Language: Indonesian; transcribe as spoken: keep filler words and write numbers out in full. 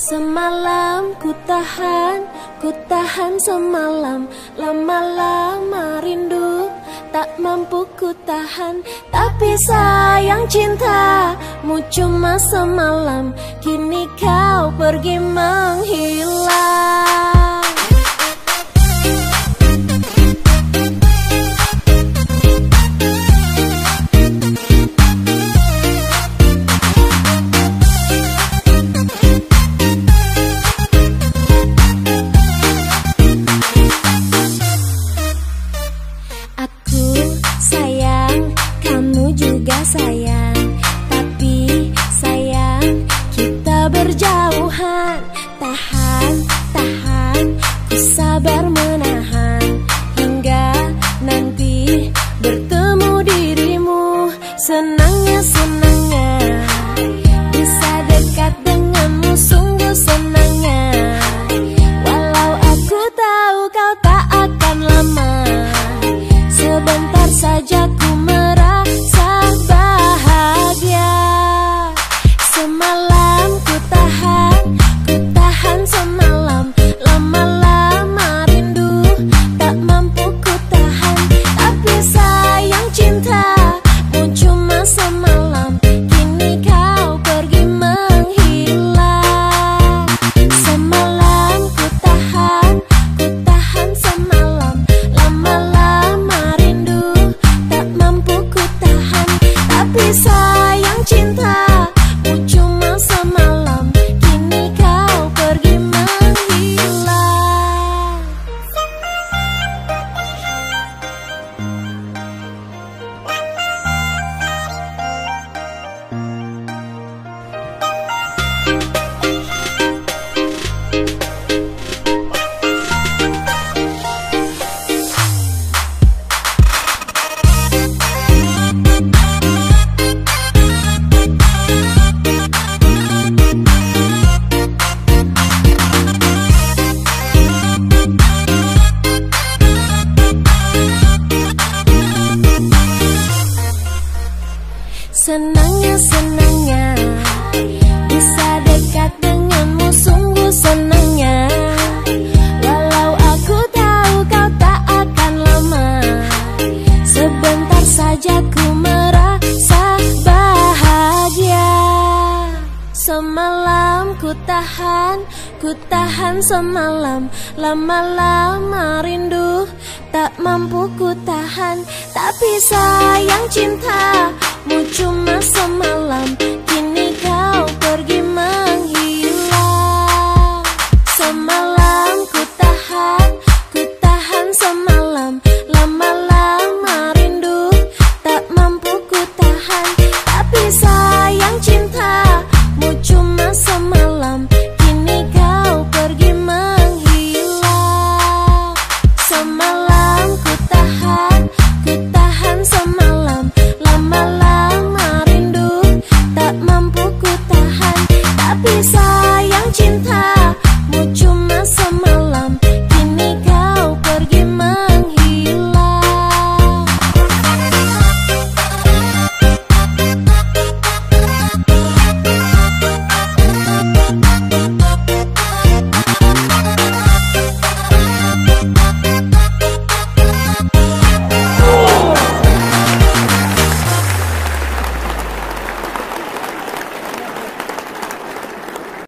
Semalam ku tahan, ku tahan semalam. Lama-lama rindu tak mampu ku tahan. Tapi sayang cintamu cuma semalam, kini kau pergi menghilang. Sayang, tapi sayang kita berjauhan. Tahan, tahan, ku sabar menahan hingga nanti bertemu dirimu. Senangnya, senangnya bisa dekat denganmu, sungguh senangnya. Walau aku tahu kau tak akan lama, sebentar saja ku merasa bahagia. Semalam ku tahan, ku tahan semalam. Lama-lama rindu tak mampu ku tahan. Tapi sayang cintamu cuma semalam, kini kau pergi menghilang. Semalam ku tahan, ku tahan semalam. Lama-lama rindu tak mampu ku tahan. Tapi sayang cintamu cuma semalam, kini kau pergi menghilang. Senangnya, senangnya bisa dekat denganmu, sungguh senangnya. Walau aku tahu kau tak akan lama, sebentar saja ku merasa bahagia. Semalam ku tahan, ku tahan semalam. Lama-lama rindu tak mampu ku tahan. Tapi sayang cintamu cuma semalam.